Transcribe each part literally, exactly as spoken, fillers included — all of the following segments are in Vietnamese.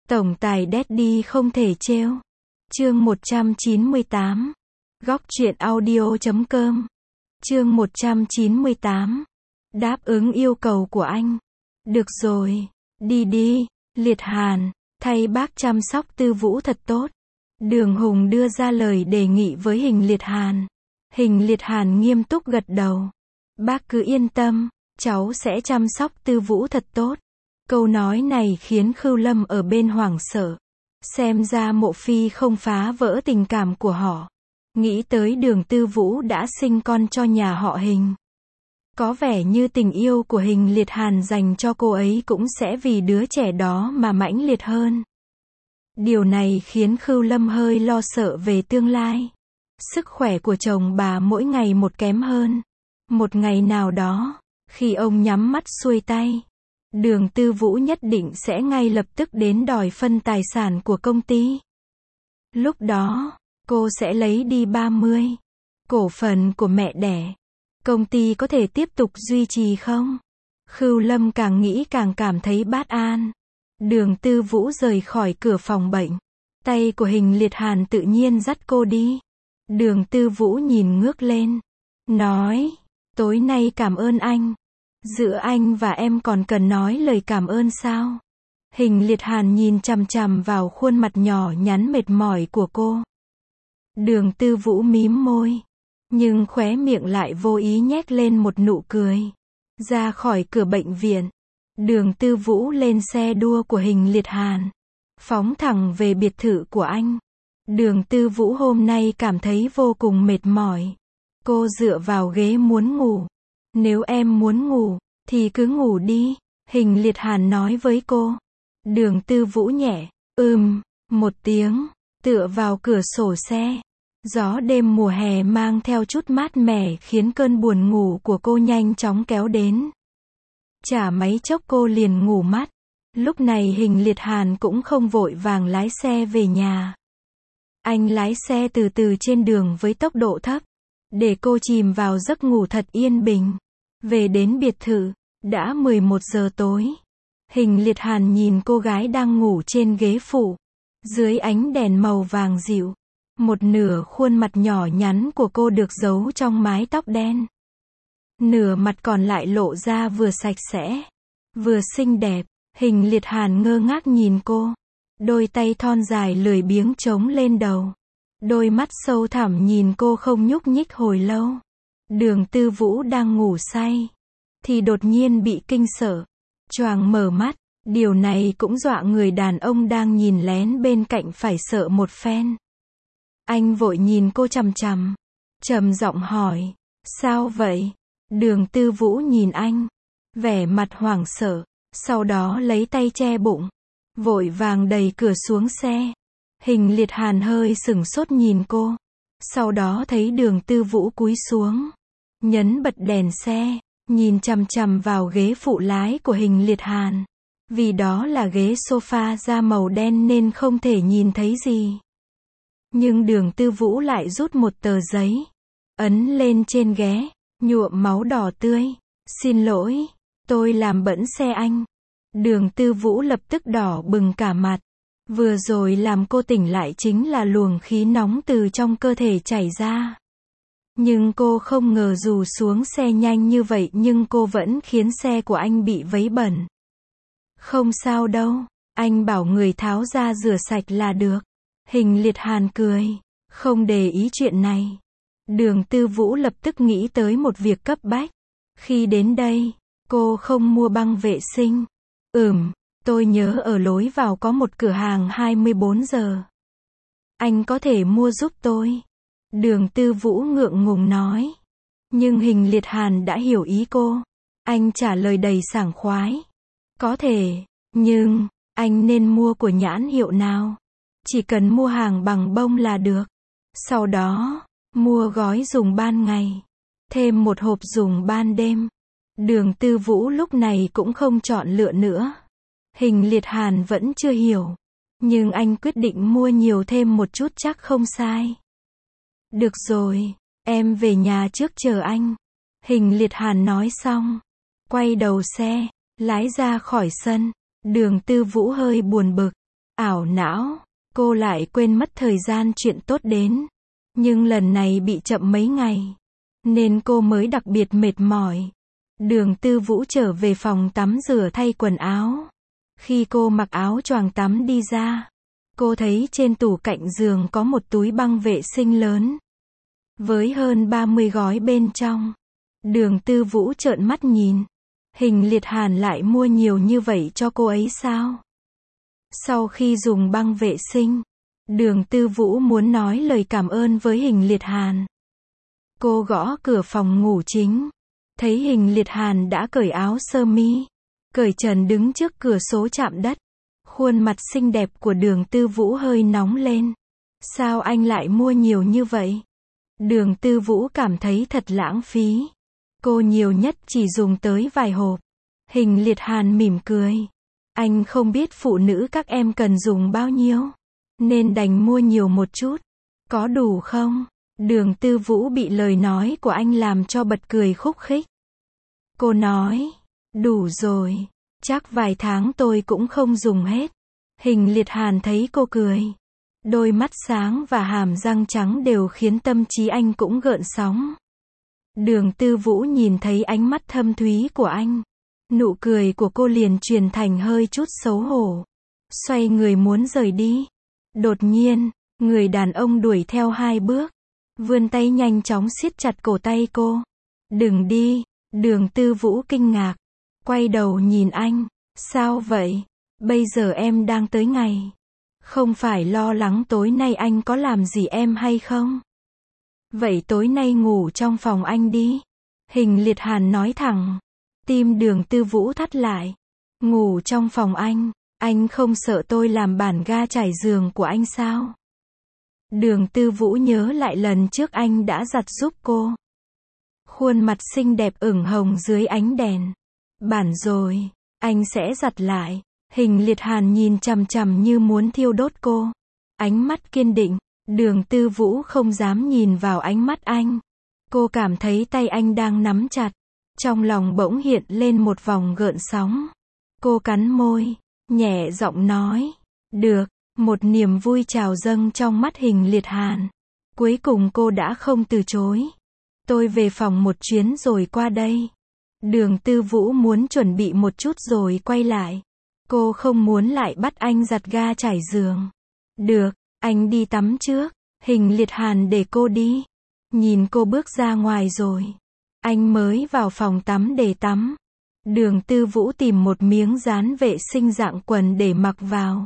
Tổng tài Daddy không thể trêu. Chương một trăm chín mươi tám. Góc truyện audio chấm com. Chương một trăm chín mươi tám. Đáp ứng yêu cầu của anh. Được rồi, đi đi, Liệt Hàn, thay bác chăm sóc Tư Vũ thật tốt. Đường Hùng đưa ra lời đề nghị với Hình Liệt Hàn. Hình Liệt Hàn nghiêm túc gật đầu. Bác cứ yên tâm, cháu sẽ chăm sóc Tư Vũ thật tốt. Câu nói này khiến Khưu Lâm ở bên hoảng sợ. Xem ra Mộ Phi không phá vỡ tình cảm của họ. Nghĩ tới Đường Tư Vũ đã sinh con cho nhà họ Hình. Có vẻ như tình yêu của Hình Liệt Hàn dành cho cô ấy cũng sẽ vì đứa trẻ đó mà mãnh liệt hơn. Điều này khiến Khưu Lâm hơi lo sợ về tương lai. Sức khỏe của chồng bà mỗi ngày một kém hơn. Một ngày nào đó, khi ông nhắm mắt xuôi tay, Đường Tư Vũ nhất định sẽ ngay lập tức đến đòi phân tài sản của công ty. Lúc đó, cô sẽ lấy đi ba mươi cổ phần của mẹ đẻ. Công ty có thể tiếp tục duy trì không? Khưu Lâm càng nghĩ càng cảm thấy bất an. Đường Tư Vũ rời khỏi cửa phòng bệnh. Tay của Hình Liệt Hàn tự nhiên dắt cô đi. Đường Tư Vũ nhìn ngước lên. Nói, tối nay cảm ơn anh. Giữa anh và em còn cần nói lời cảm ơn sao? Hình Liệt Hàn nhìn chằm chằm vào khuôn mặt nhỏ nhắn mệt mỏi của cô. Đường Tư Vũ mím môi. Nhưng khóe miệng lại vô ý nhếch lên một nụ cười. Ra khỏi cửa bệnh viện. Đường Tư Vũ lên xe đua của Hình Liệt Hàn. Phóng thẳng về biệt thự của anh. Đường Tư Vũ hôm nay cảm thấy vô cùng mệt mỏi. Cô dựa vào ghế muốn ngủ. Nếu em muốn ngủ, thì cứ ngủ đi, Hình Liệt Hàn nói với cô. Đường Tư Vũ nhẹ, ừm, một tiếng, tựa vào cửa sổ xe. Gió đêm mùa hè mang theo chút mát mẻ khiến cơn buồn ngủ của cô nhanh chóng kéo đến. Chả mấy chốc cô liền ngủ mất. Lúc này Hình Liệt Hàn cũng không vội vàng lái xe về nhà. Anh lái xe từ từ trên đường với tốc độ thấp, để cô chìm vào giấc ngủ thật yên bình. Về đến biệt thự, đã mười một giờ tối. Hình Liệt Hàn nhìn cô gái đang ngủ trên ghế phụ. Dưới ánh đèn màu vàng dịu, một nửa khuôn mặt nhỏ nhắn của cô được giấu trong mái tóc đen. Nửa mặt còn lại lộ ra vừa sạch sẽ, vừa xinh đẹp. Hình Liệt Hàn ngơ ngác nhìn cô. Đôi tay thon dài lười biếng chống lên đầu. Đôi mắt sâu thẳm nhìn cô không nhúc nhích hồi lâu. Đường Tư Vũ đang ngủ say, thì đột nhiên bị kinh sợ. Choàng mở mắt. Điều này cũng dọa người đàn ông đang nhìn lén bên cạnh phải sợ một phen. Anh vội nhìn cô chằm chằm, trầm giọng hỏi, sao vậy? Đường Tư Vũ nhìn anh, vẻ mặt hoảng sợ, sau đó lấy tay che bụng, vội vàng đẩy cửa xuống xe. Hình Liệt Hàn hơi sửng sốt nhìn cô, sau đó thấy Đường Tư Vũ cúi xuống, nhấn bật đèn xe, nhìn chằm chằm vào ghế phụ lái của Hình Liệt Hàn. Vì đó là ghế sofa da màu đen nên không thể nhìn thấy gì. Nhưng Đường Tư Vũ lại rút một tờ giấy, ấn lên trên ghế, nhuộm máu đỏ tươi. Xin lỗi, tôi làm bẩn xe anh. Đường Tư Vũ lập tức đỏ bừng cả mặt. Vừa rồi làm cô tỉnh lại chính là luồng khí nóng từ trong cơ thể chảy ra. Nhưng cô không ngờ dù xuống xe nhanh như vậy nhưng cô vẫn khiến xe của anh bị vấy bẩn. Không sao đâu, anh bảo người tháo ra rửa sạch là được. Hình Liệt Hàn cười, không để ý chuyện này. Đường Tư Vũ lập tức nghĩ tới một việc cấp bách. Khi đến đây, cô không mua băng vệ sinh. Ừm, tôi nhớ ở lối vào có một cửa hàng hai mươi bốn giờ. Anh có thể mua giúp tôi. Đường Tư Vũ ngượng ngùng nói. Nhưng Hình Liệt Hàn đã hiểu ý cô. Anh trả lời đầy sảng khoái. Có thể, nhưng, anh nên mua của nhãn hiệu nào? Chỉ cần mua hàng bằng bông là được. Sau đó, mua gói dùng ban ngày. Thêm một hộp dùng ban đêm. Đường Tư Vũ lúc này cũng không chọn lựa nữa. Hình Liệt Hàn vẫn chưa hiểu. Nhưng anh quyết định mua nhiều thêm một chút chắc không sai. Được rồi, em về nhà trước chờ anh. Hình Liệt Hàn nói xong, quay đầu xe, lái ra khỏi sân. Đường Tư Vũ hơi buồn bực. Ảo não, cô lại quên mất thời gian chuyện tốt đến. Nhưng lần này bị chậm mấy ngày, nên cô mới đặc biệt mệt mỏi. Đường Tư Vũ trở về phòng tắm rửa thay quần áo. Khi cô mặc áo choàng tắm đi ra, cô thấy trên tủ cạnh giường có một túi băng vệ sinh lớn, với hơn ba mươi gói bên trong. Đường Tư Vũ trợn mắt nhìn. Hình Liệt Hàn lại mua nhiều như vậy cho cô ấy sao? Sau khi dùng băng vệ sinh, Đường Tư Vũ muốn nói lời cảm ơn với Hình Liệt Hàn. Cô gõ cửa phòng ngủ chính, thấy Hình Liệt Hàn đã cởi áo sơ mi, cởi trần đứng trước cửa sổ chạm đất. Khuôn mặt xinh đẹp của Đường Tư Vũ hơi nóng lên. Sao anh lại mua nhiều như vậy? Đường Tư Vũ cảm thấy thật lãng phí. Cô nhiều nhất chỉ dùng tới vài hộp. Hình Liệt Hàn mỉm cười. Anh không biết phụ nữ các em cần dùng bao nhiêu, nên đành mua nhiều một chút. Có đủ không? Đường Tư Vũ bị lời nói của anh làm cho bật cười khúc khích. Cô nói, đủ rồi, chắc vài tháng tôi cũng không dùng hết. Hình Liệt Hàn thấy cô cười, đôi mắt sáng và hàm răng trắng đều khiến tâm trí anh cũng gợn sóng. Đường Tư Vũ nhìn thấy ánh mắt thâm thúy của anh, nụ cười của cô liền chuyển thành hơi chút xấu hổ. Xoay người muốn rời đi. Đột nhiên, người đàn ông đuổi theo hai bước, vươn tay nhanh chóng siết chặt cổ tay cô. Đừng đi. Đường Tư Vũ kinh ngạc, quay đầu nhìn anh. Sao vậy? Bây giờ em đang tới ngày. Không phải lo lắng tối nay anh có làm gì em hay không? Vậy tối nay ngủ trong phòng anh đi. Hình Liệt Hàn nói thẳng. Tim Đường Tư Vũ thắt lại. Ngủ trong phòng anh, anh không sợ tôi làm bản ga trải giường của anh sao? Đường Tư Vũ nhớ lại lần trước anh đã giặt giúp cô. Khuôn mặt xinh đẹp ửng hồng dưới ánh đèn. Bản rồi, anh sẽ giặt lại. Hình Liệt Hàn nhìn chằm chằm như muốn thiêu đốt cô. Ánh mắt kiên định. Đường Tư Vũ không dám nhìn vào ánh mắt anh. Cô cảm thấy tay anh đang nắm chặt. Trong lòng bỗng hiện lên một vòng gợn sóng. Cô cắn môi, nhẹ giọng nói. Được. Một niềm vui trào dâng trong mắt Hình Liệt Hàn. Cuối cùng cô đã không từ chối. Tôi về phòng một chuyến rồi qua đây. Đường Tư Vũ muốn chuẩn bị một chút rồi quay lại. Cô không muốn lại bắt anh giặt ga trải giường. Được, anh đi tắm trước. Hình Liệt Hàn để cô đi. Nhìn cô bước ra ngoài rồi, anh mới vào phòng tắm để tắm. Đường Tư Vũ tìm một miếng dán vệ sinh dạng quần để mặc vào.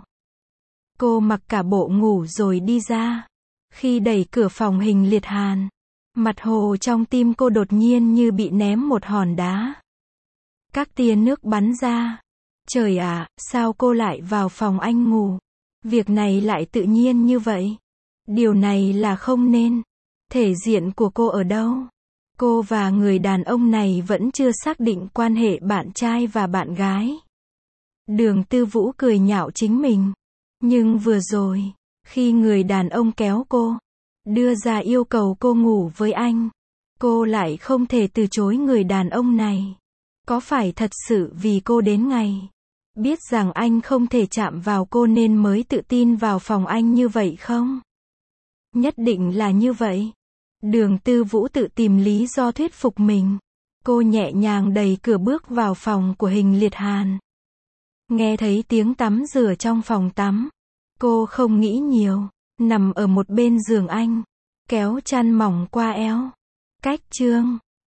Cô mặc cả bộ ngủ rồi đi ra. Khi đẩy cửa phòng Hình Liệt Hàn, mặt hồ trong tim cô đột nhiên như bị ném một hòn đá. Các tia nước bắn ra. Trời ạ, sao cô lại vào phòng anh ngủ? Việc này lại tự nhiên như vậy. Điều này là không nên. Thể diện của cô ở đâu? Cô và người đàn ông này vẫn chưa xác định quan hệ bạn trai và bạn gái. Đường Tư Vũ cười nhạo chính mình. Nhưng vừa rồi, khi người đàn ông kéo cô, đưa ra yêu cầu cô ngủ với anh, cô lại không thể từ chối người đàn ông này. Có phải thật sự vì cô đến ngày biết rằng anh không thể chạm vào cô nên mới tự tin vào phòng anh như vậy không? Nhất định là như vậy. Đường Tư Vũ tự tìm lý do thuyết phục mình. Cô nhẹ nhàng đẩy cửa bước vào phòng của Hình Liệt Hàn. Nghe thấy tiếng tắm rửa trong phòng tắm. Cô không nghĩ nhiều, nằm ở một bên giường anh, kéo chăn mỏng qua eo. Cách chương